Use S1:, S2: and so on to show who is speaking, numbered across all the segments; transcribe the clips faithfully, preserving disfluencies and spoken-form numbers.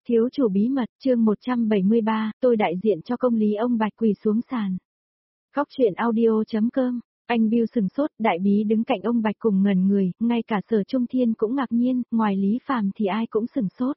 S1: Thiếu chủ bí mật, chương một trăm bảy mươi ba, tôi đại diện cho công lý. Ông Bạch quỳ xuống sàn. Khóc chuyện audio.com, anh Bill sừng sốt, đại bí đứng cạnh ông Bạch cùng ngẩn người, ngay cả Sở Trung Thiên cũng ngạc nhiên, ngoài Lý Phàm thì ai cũng sừng sốt.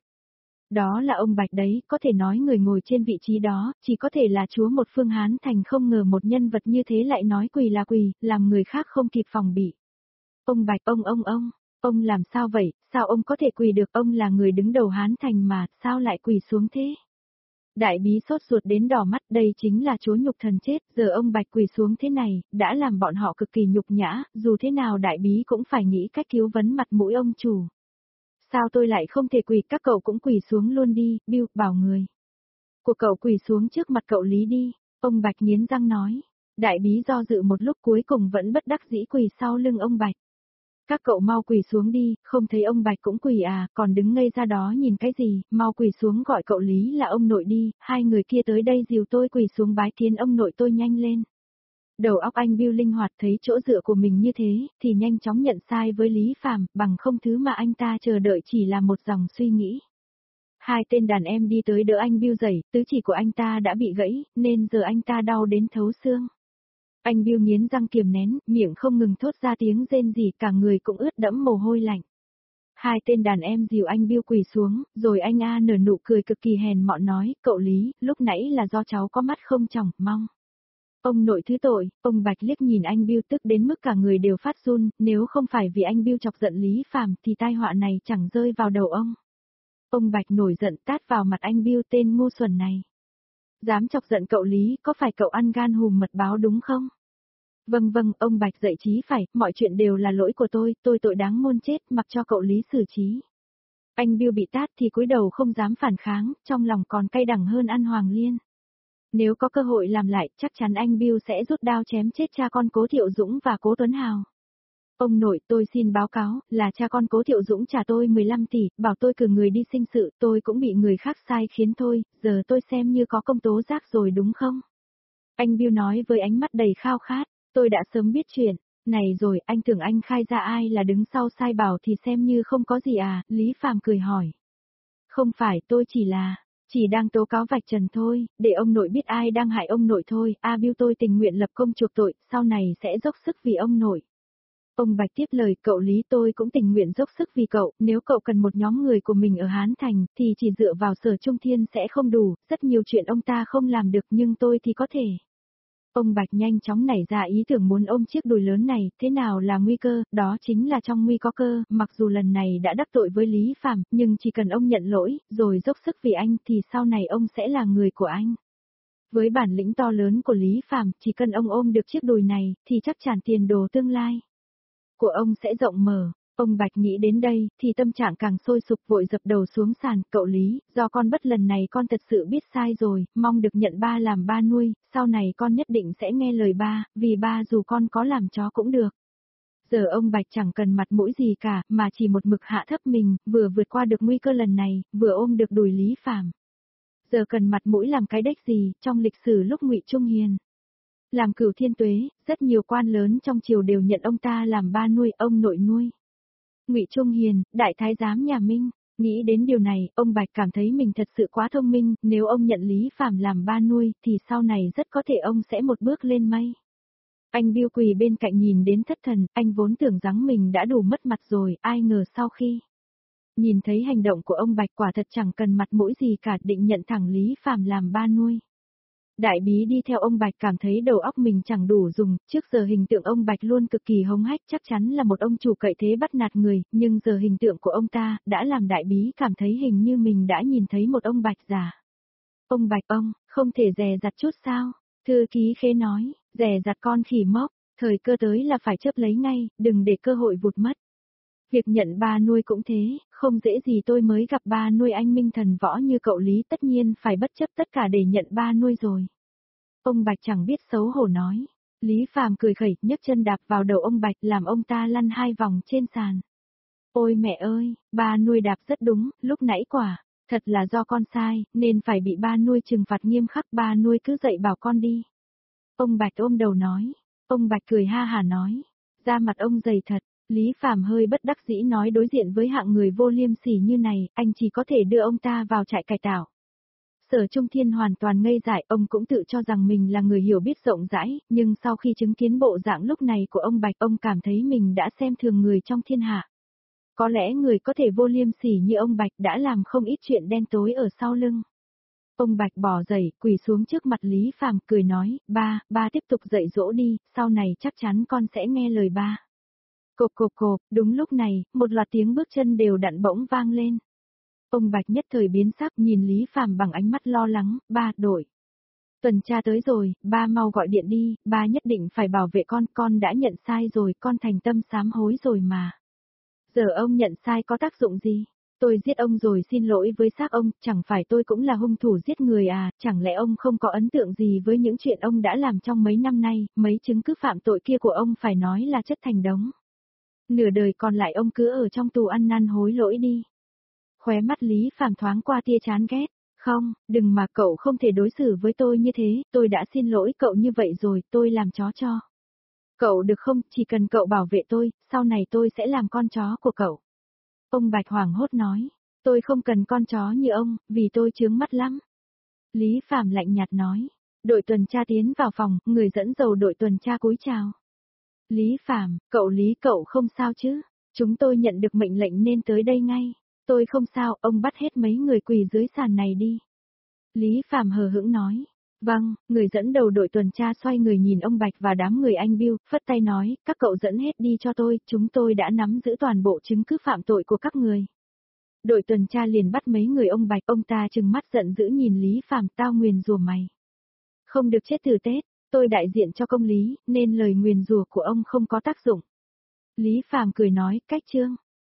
S1: Đó là ông Bạch đấy, có thể nói người ngồi trên vị trí đó, chỉ có thể là chúa một phương Hán Thành, không ngờ một nhân vật như thế lại nói quỳ là quỳ, làm người khác không kịp phòng bị. Ông Bạch, ông ông ông, ông làm sao vậy, sao ông có thể quỳ được, ông là người đứng đầu Hán Thành mà, sao lại quỳ xuống thế? Đại bí sốt ruột đến đỏ mắt, đây chính là chúa nhục thần chết, giờ ông Bạch quỳ xuống thế này, đã làm bọn họ cực kỳ nhục nhã, dù thế nào đại bí cũng phải nghĩ cách cứu vấn mặt mũi ông chủ. Sao tôi lại không thể quỳ, các cậu cũng quỳ xuống luôn đi, Bill, bảo người của cậu quỳ xuống trước mặt cậu Lý đi, ông Bạch nghiến răng nói. Đại bí do dự một lúc cuối cùng vẫn bất đắc dĩ quỳ sau lưng ông Bạch. Các cậu mau quỳ xuống đi, không thấy ông Bạch cũng quỳ à, còn đứng ngây ra đó nhìn cái gì, mau quỳ xuống gọi cậu Lý là ông nội đi, hai người kia tới đây dìu tôi quỳ xuống bái kiến ông nội tôi nhanh lên. Đầu óc anh Bill linh hoạt, thấy chỗ dựa của mình như thế, thì nhanh chóng nhận sai với Lý Phàm, bằng không thứ mà anh ta chờ đợi chỉ là một dòng suy nghĩ. Hai tên đàn em đi tới đỡ anh Bill dậy, tứ chỉ của anh ta đã bị gãy, nên giờ anh ta đau đến thấu xương. Anh Bill nghiến răng kiềm nén, miệng không ngừng thốt ra tiếng rên rỉ, cả người cũng ướt đẫm mồ hôi lạnh. Hai tên đàn em dìu anh Bill quỳ xuống, rồi anh A nở nụ cười cực kỳ hèn mọn nói, cậu Lý, lúc nãy là do cháu có mắt không tròng, mong ông nội thứ tội. Ông Bạch liếc nhìn anh Bill tức đến mức cả người đều phát run, nếu không phải vì anh Bill chọc giận Lý Phàm thì tai họa này chẳng rơi vào đầu ông. Ông Bạch nổi giận tát vào mặt anh Bill, tên ngu xuẩn này. Dám chọc giận cậu Lý, có phải cậu ăn gan hùm mật báo đúng không? Vâng vâng, ông Bạch dậy trí phải, mọi chuyện đều là lỗi của tôi, tôi tội đáng muôn chết, mặc cho cậu Lý xử trí. Anh Bill bị tát thì cúi đầu không dám phản kháng, trong lòng còn cay đắng hơn ăn hoàng liên. Nếu có cơ hội làm lại, chắc chắn anh Bill sẽ rút đao chém chết cha con Cố Thiệu Dũng và Cố Tuấn Hào. Ông nội, tôi xin báo cáo, là cha con Cố Thiệu Dũng trả tôi mười lăm tỷ, bảo tôi cử người đi sinh sự, tôi cũng bị người khác sai khiến thôi, giờ tôi xem như có công tố giác rồi đúng không? Anh Bill nói với ánh mắt đầy khao khát, tôi đã sớm biết chuyện, này rồi, anh tưởng anh khai ra ai là đứng sau sai bảo thì xem như không có gì à, Lý Phàm cười hỏi. Không phải, tôi chỉ là, chỉ đang tố cáo vạch trần thôi, để ông nội biết ai đang hại ông nội thôi, A Bill tôi tình nguyện lập công chuộc tội, sau này sẽ dốc sức vì ông nội. Ông Bạch tiếp lời, cậu Lý tôi cũng tình nguyện dốc sức vì cậu, nếu cậu cần một nhóm người của mình ở Hán Thành, thì chỉ dựa vào Sở Trung Thiên sẽ không đủ, rất nhiều chuyện ông ta không làm được nhưng tôi thì có thể. Ông Bạch nhanh chóng nảy ra ý tưởng muốn ôm chiếc đùi lớn này, thế nào là nguy cơ, đó chính là trong nguy có cơ, mặc dù lần này đã đắc tội với Lý Phàm, nhưng chỉ cần ông nhận lỗi, rồi dốc sức vì anh thì sau này ông sẽ là người của anh. Với bản lĩnh to lớn của Lý Phàm, chỉ cần ông ôm được chiếc đùi này, thì chắc chắn tiền đồ tương lai của ông sẽ rộng mở. Ông Bạch nghĩ đến đây, thì tâm trạng càng sôi sục vội dập đầu xuống sàn, cậu Lý, do con bất lần này con thật sự biết sai rồi, mong được nhận ba làm ba nuôi, sau này con nhất định sẽ nghe lời ba, vì ba dù con có làm chó cũng được. Giờ ông Bạch chẳng cần mặt mũi gì cả, mà chỉ một mực hạ thấp mình, vừa vượt qua được nguy cơ lần này, vừa ôm được đùi Lý Phàm. Giờ cần mặt mũi làm cái đếch gì, trong lịch sử lúc Ngụy Trung Hiền làm Cửu Thiên Tuế, rất nhiều quan lớn trong triều đều nhận ông ta làm ba nuôi, ông nội nuôi. Ngụy Trung Hiền, đại thái giám nhà Minh, nghĩ đến điều này, ông Bạch cảm thấy mình thật sự quá thông minh, nếu ông nhận Lý Phàm làm ba nuôi, thì sau này rất có thể ông sẽ một bước lên mây. Anh Bill quỳ bên cạnh nhìn đến thất thần, anh vốn tưởng rằng mình đã đủ mất mặt rồi, ai ngờ sau khi nhìn thấy hành động của ông Bạch quả thật chẳng cần mặt mũi gì cả, định nhận thẳng Lý Phàm làm ba nuôi. Đại bí đi theo ông Bạch cảm thấy đầu óc mình chẳng đủ dùng, trước giờ hình tượng ông Bạch luôn cực kỳ hống hách, chắc chắn là một ông chủ cậy thế bắt nạt người, nhưng giờ hình tượng của ông ta đã làm đại bí cảm thấy hình như mình đã nhìn thấy một ông Bạch già. Ông Bạch ông, không thể dè dặt chút sao? Thư ký Khế nói, dè dặt con khỉ mốc, thời cơ tới là phải chớp lấy ngay, đừng để cơ hội vụt mất. Việc nhận ba nuôi cũng thế, không dễ gì tôi mới gặp ba nuôi anh minh thần võ như cậu Lý, tất nhiên phải bất chấp tất cả để nhận ba nuôi rồi. Ông Bạch chẳng biết xấu hổ nói. Lý Phàm cười khẩy, nhấc chân đạp vào đầu ông Bạch làm ông ta lăn hai vòng trên sàn. Ôi mẹ ơi, ba nuôi đạp rất đúng, lúc nãy quả, thật là do con sai, nên phải bị ba nuôi trừng phạt nghiêm khắc, ba nuôi cứ dậy bảo con đi. Ông Bạch ôm đầu nói. Ông Bạch cười ha hả nói. Da mặt ông dày thật, Lý Phàm hơi bất đắc dĩ nói đối diện với hạng người vô liêm sỉ như này, anh chỉ có thể đưa ông ta vào trại cải tạo. Sở Trung Thiên hoàn toàn ngây dại, ông cũng tự cho rằng mình là người hiểu biết rộng rãi, nhưng sau khi chứng kiến bộ dạng lúc này của ông Bạch, ông cảm thấy mình đã xem thường người trong thiên hạ. Có lẽ người có thể vô liêm sỉ như ông Bạch đã làm không ít chuyện đen tối ở sau lưng. Ông Bạch bò dậy, quỳ xuống trước mặt Lý Phàm cười nói, ba, ba tiếp tục dạy dỗ đi, sau này chắc chắn con sẽ nghe lời ba. Cộp cộp cộp, đúng lúc này, một loạt tiếng bước chân đều đặn bỗng vang lên. Ông Bạch nhất thời biến sắc nhìn Lý Phàm bằng ánh mắt lo lắng, ba, đổi. Tuần tra tới rồi, ba mau gọi điện đi, ba nhất định phải bảo vệ con, con đã nhận sai rồi, con thành tâm sám hối rồi mà. Giờ ông nhận sai có tác dụng gì? Tôi giết ông rồi xin lỗi với xác ông, chẳng phải tôi cũng là hung thủ giết người à, chẳng lẽ ông không có ấn tượng gì với những chuyện ông đã làm trong mấy năm nay, mấy chứng cứ phạm tội kia của ông phải nói là chất thành đống. Nửa đời còn lại ông cứ ở trong tù ăn năn hối lỗi đi. Khóe mắt Lý Phàm thoáng qua tia chán ghét, không, đừng mà cậu không thể đối xử với tôi như thế, tôi đã xin lỗi cậu như vậy rồi, tôi làm chó cho. Cậu được không, chỉ cần cậu bảo vệ tôi, sau này tôi sẽ làm con chó của cậu. Ông Bạch hoảng hốt nói, tôi không cần con chó như ông, vì tôi chướng mắt lắm. Lý Phàm lạnh nhạt nói, đội tuần tra tiến vào phòng, người dẫn dầu đội tuần tra cúi chào. Lý Phàm, cậu Lý cậu không sao chứ, chúng tôi nhận được mệnh lệnh nên tới đây ngay. Tôi không sao, ông bắt hết mấy người quỳ dưới sàn này đi. Lý Phàm hờ hững nói. Vâng, người dẫn đầu đội tuần tra xoay người nhìn ông Bạch và đám người anh Bill, phất tay nói, các cậu dẫn hết đi cho tôi, chúng tôi đã nắm giữ toàn bộ chứng cứ phạm tội của các người. Đội tuần tra liền bắt mấy người ông Bạch, ông ta trừng mắt giận dữ nhìn Lý Phàm, tao nguyền rủa mày. Không được chết từ Tết, tôi đại diện cho công lý, nên lời nguyền rủa của ông không có tác dụng. Lý Phàm cười nói, cách chương.